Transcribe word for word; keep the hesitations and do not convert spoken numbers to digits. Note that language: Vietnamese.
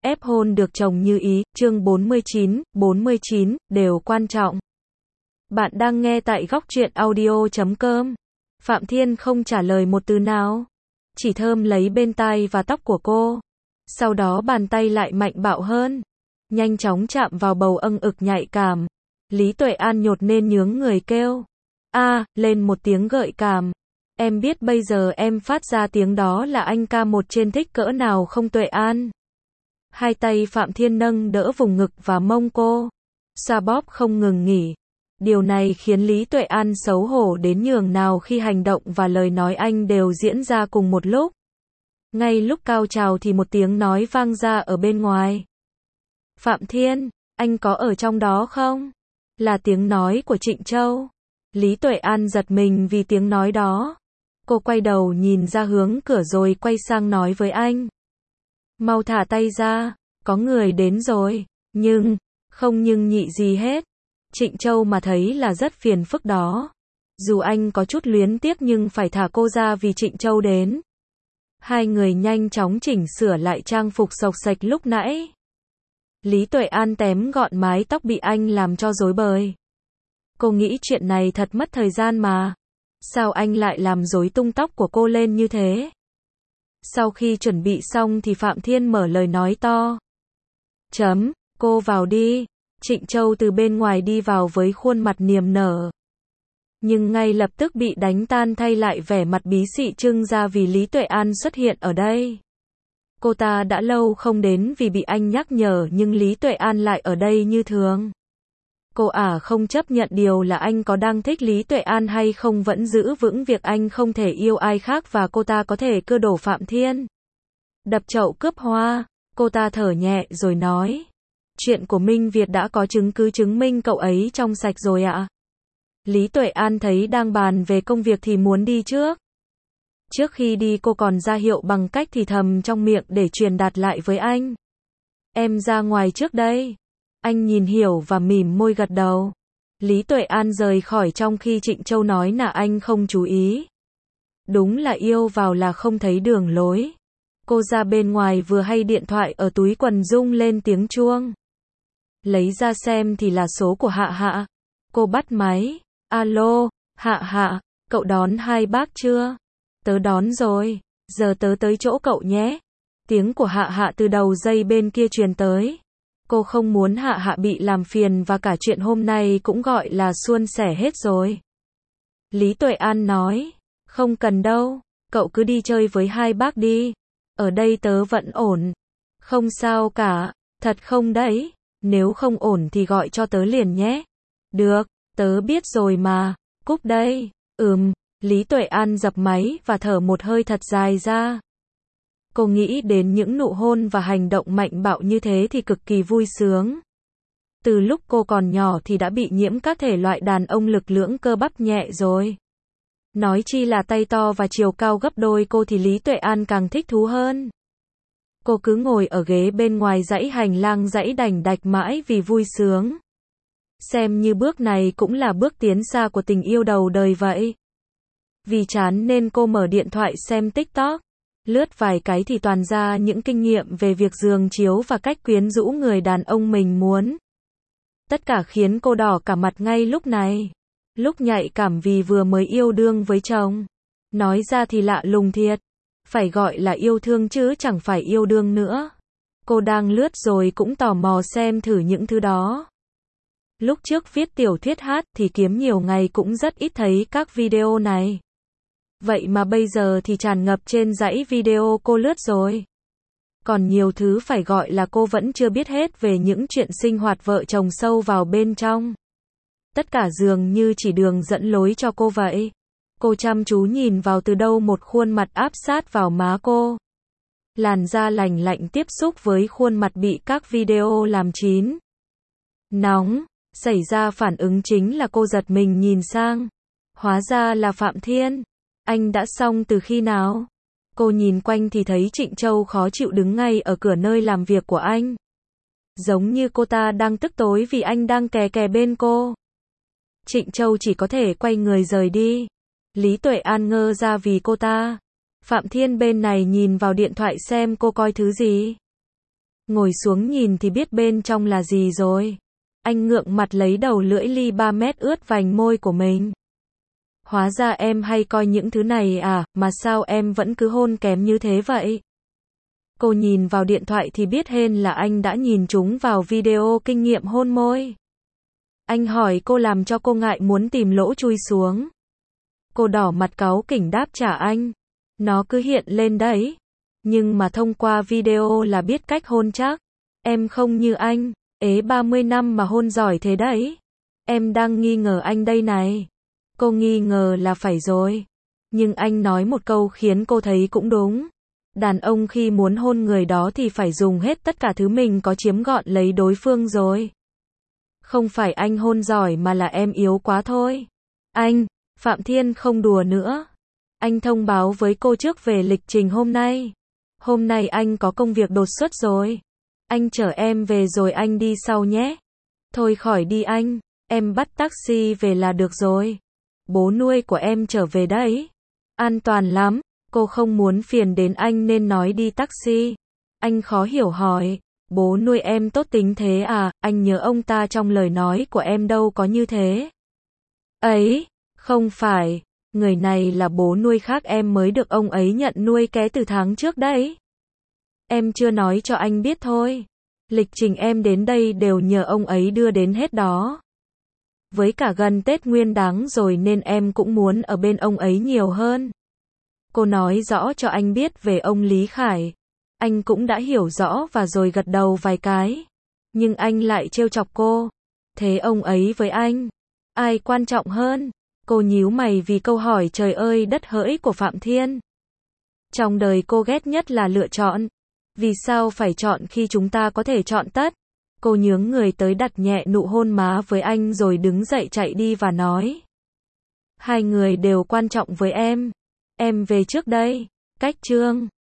ép hôn được chồng như ý, chương bốn mươi chín, bốn mươi chín, đều quan trọng. Bạn đang nghe tại góc truyện audio chấm com. Phạm Thiên không trả lời một từ nào, chỉ thơm lấy bên tai và tóc của cô. Sau đó bàn tay lại mạnh bạo hơn, nhanh chóng chạm vào bầu âng ực nhạy cảm. Lý Tuệ An nhột nên nhướng người kêu a lên một tiếng gợi cảm. Em biết bây giờ em phát ra tiếng đó là anh ca một trên thích cỡ nào không Tuệ An? Hai tay Phạm Thiên nâng đỡ vùng ngực và mông cô, xoa bóp không ngừng nghỉ. Điều này khiến Lý Tuệ An xấu hổ đến nhường nào khi hành động và lời nói anh đều diễn ra cùng một lúc. Ngay lúc cao trào thì một tiếng nói vang ra ở bên ngoài. Phạm Thiên, anh có ở trong đó không? Là tiếng nói của Trịnh Châu. Lý Tuệ An giật mình vì tiếng nói đó. Cô quay đầu nhìn ra hướng cửa rồi quay sang nói với anh. Mau thả tay ra, có người đến rồi. Nhưng, không nhưng nhị gì hết. Trịnh Châu mà thấy là rất phiền phức đó. Dù anh có chút luyến tiếc nhưng phải thả cô ra vì Trịnh Châu đến. Hai người nhanh chóng chỉnh sửa lại trang phục xộc xệch lúc nãy. Lý Tuệ An tém gọn mái tóc bị anh làm cho rối bời. Cô nghĩ chuyện này thật mất thời gian mà. Sao anh lại làm rối tung tóc của cô lên như thế? Sau khi chuẩn bị xong thì Phạm Thiên mở lời nói to. Chấm, cô vào đi. Trịnh Châu từ bên ngoài đi vào với khuôn mặt niềm nở. Nhưng ngay lập tức bị đánh tan thay lại vẻ mặt bí xị trưng ra vì Lý Tuệ An xuất hiện ở đây. Cô ta đã lâu không đến vì bị anh nhắc nhở nhưng Lý Tuệ An lại ở đây như thường. Cô ả không chấp nhận điều là anh có đang thích Lý Tuệ An hay không, vẫn giữ vững việc anh không thể yêu ai khác và cô ta có thể cưa đổ Phạm Thiên. Đập chậu cướp hoa, cô ta thở nhẹ rồi nói. Chuyện của Minh Việt đã có chứng cứ chứng minh cậu ấy trong sạch rồi ạ. Lý Tuệ An thấy đang bàn về công việc thì muốn đi trước. Trước khi đi cô còn ra hiệu bằng cách thì thầm trong miệng để truyền đạt lại với anh. Em ra ngoài trước đây. Anh nhìn hiểu và mỉm môi gật đầu. Lý Tuệ An rời khỏi trong khi Trịnh Châu nói là anh không chú ý. Đúng là yêu vào là không thấy đường lối. Cô ra bên ngoài vừa hay điện thoại ở túi quần rung lên tiếng chuông. Lấy ra xem thì là số của Hạ Hạ. Cô bắt máy. Alo, Hạ Hạ, cậu đón hai bác chưa? Tớ đón rồi, giờ tớ tới chỗ cậu nhé. Tiếng của Hạ Hạ từ đầu dây bên kia truyền tới. Cô không muốn Hạ Hạ bị làm phiền và cả chuyện hôm nay cũng gọi là suôn sẻ hết rồi. Lý Tuệ An nói, không cần đâu, cậu cứ đi chơi với hai bác đi. Ở đây tớ vẫn ổn. Không sao cả, thật không đấy, nếu không ổn thì gọi cho tớ liền nhé. Được, tớ biết rồi mà, cúp đây. Ừm, Lý Tuệ An dập máy và thở một hơi thật dài ra. Cô nghĩ đến những nụ hôn và hành động mạnh bạo như thế thì cực kỳ vui sướng. Từ lúc cô còn nhỏ thì đã bị nhiễm các thể loại đàn ông lực lưỡng cơ bắp nhẹ rồi. Nói chi là tay to và chiều cao gấp đôi cô thì Lý Tuệ An càng thích thú hơn. Cô cứ ngồi ở ghế bên ngoài dãy hành lang dãy đành đạch mãi vì vui sướng. Xem như bước này cũng là bước tiến xa của tình yêu đầu đời vậy. Vì chán nên cô mở điện thoại xem TikTok. Lướt vài cái thì toàn ra những kinh nghiệm về việc giường chiếu và cách quyến rũ người đàn ông mình muốn. Tất cả khiến cô đỏ cả mặt ngay lúc này. Lúc nhạy cảm vì vừa mới yêu đương với chồng. Nói ra thì lạ lùng thiệt. Phải gọi là yêu thương chứ chẳng phải yêu đương nữa. Cô đang lướt rồi cũng tò mò xem thử những thứ đó. Lúc trước viết tiểu thuyết hát thì kiếm nhiều ngày cũng rất ít thấy các video này. Vậy mà bây giờ thì tràn ngập trên dãy video cô lướt rồi. Còn nhiều thứ phải gọi là cô vẫn chưa biết hết về những chuyện sinh hoạt vợ chồng sâu vào bên trong. Tất cả dường như chỉ đường dẫn lối cho cô vậy. Cô chăm chú nhìn vào từ đâu một khuôn mặt áp sát vào má cô. Làn da lành lạnh tiếp xúc với khuôn mặt bị các video làm chín. Nóng, xảy ra phản ứng chính là cô giật mình nhìn sang. Hóa ra là Phạm Thiên. Anh đã xong từ khi nào? Cô nhìn quanh thì thấy Trịnh Châu khó chịu đứng ngay ở cửa nơi làm việc của anh. Giống như cô ta đang tức tối vì anh đang kè kè bên cô. Trịnh Châu chỉ có thể quay người rời đi. Lý Tuệ An ngơ ra vì cô ta. Phạm Thiên bên này nhìn vào điện thoại xem cô coi thứ gì. Ngồi xuống nhìn thì biết bên trong là gì rồi. Anh ngượng mặt lấy đầu lưỡi ly ba mét ướt vành môi của mình. Hóa ra em hay coi những thứ này à, mà sao em vẫn cứ hôn kém như thế vậy? Cô nhìn vào điện thoại thì biết hên là anh đã nhìn chúng vào video kinh nghiệm hôn môi. Anh hỏi cô làm cho cô ngại muốn tìm lỗ chui xuống. Cô đỏ mặt cáu kỉnh đáp trả anh. Nó cứ hiện lên đấy. Nhưng mà thông qua video là biết cách hôn chắc. Em không như anh, ế ba mươi năm mà hôn giỏi thế đấy. Em đang nghi ngờ anh đây này. Cô nghi ngờ là phải rồi. Nhưng anh nói một câu khiến cô thấy cũng đúng. Đàn ông khi muốn hôn người đó thì phải dùng hết tất cả thứ mình có chiếm gọn lấy đối phương rồi. Không phải anh hôn giỏi mà là em yếu quá thôi. Anh, Phạm Thiên không đùa nữa. Anh thông báo với cô trước về lịch trình hôm nay. Hôm nay anh có công việc đột xuất rồi. Anh chở em về rồi anh đi sau nhé. Thôi khỏi đi anh, em bắt taxi về là được rồi. Bố nuôi của em trở về đấy. An toàn lắm, cô không muốn phiền đến anh nên nói đi taxi. Anh khó hiểu hỏi, bố nuôi em tốt tính thế à, anh nhớ ông ta trong lời nói của em đâu có như thế. Ấy, không phải, người này là bố nuôi khác em mới được ông ấy nhận nuôi ké từ tháng trước đấy. Em chưa nói cho anh biết thôi. Lịch trình em đến đây đều nhờ ông ấy đưa đến hết đó. Với cả gần Tết Nguyên Đán rồi nên em cũng muốn ở bên ông ấy nhiều hơn. Cô nói rõ cho anh biết về ông Lý Khải. Anh cũng đã hiểu rõ và rồi gật đầu vài cái. Nhưng anh lại trêu chọc cô. Thế ông ấy với anh, ai quan trọng hơn? Cô nhíu mày vì câu hỏi trời ơi đất hỡi của Phạm Thiên. Trong đời cô ghét nhất là lựa chọn. Vì sao phải chọn khi chúng ta có thể chọn tất? Cô nhướng người tới đặt nhẹ nụ hôn má với anh rồi đứng dậy chạy đi và nói. Hai người đều quan trọng với em. Em về trước đây. Cách chương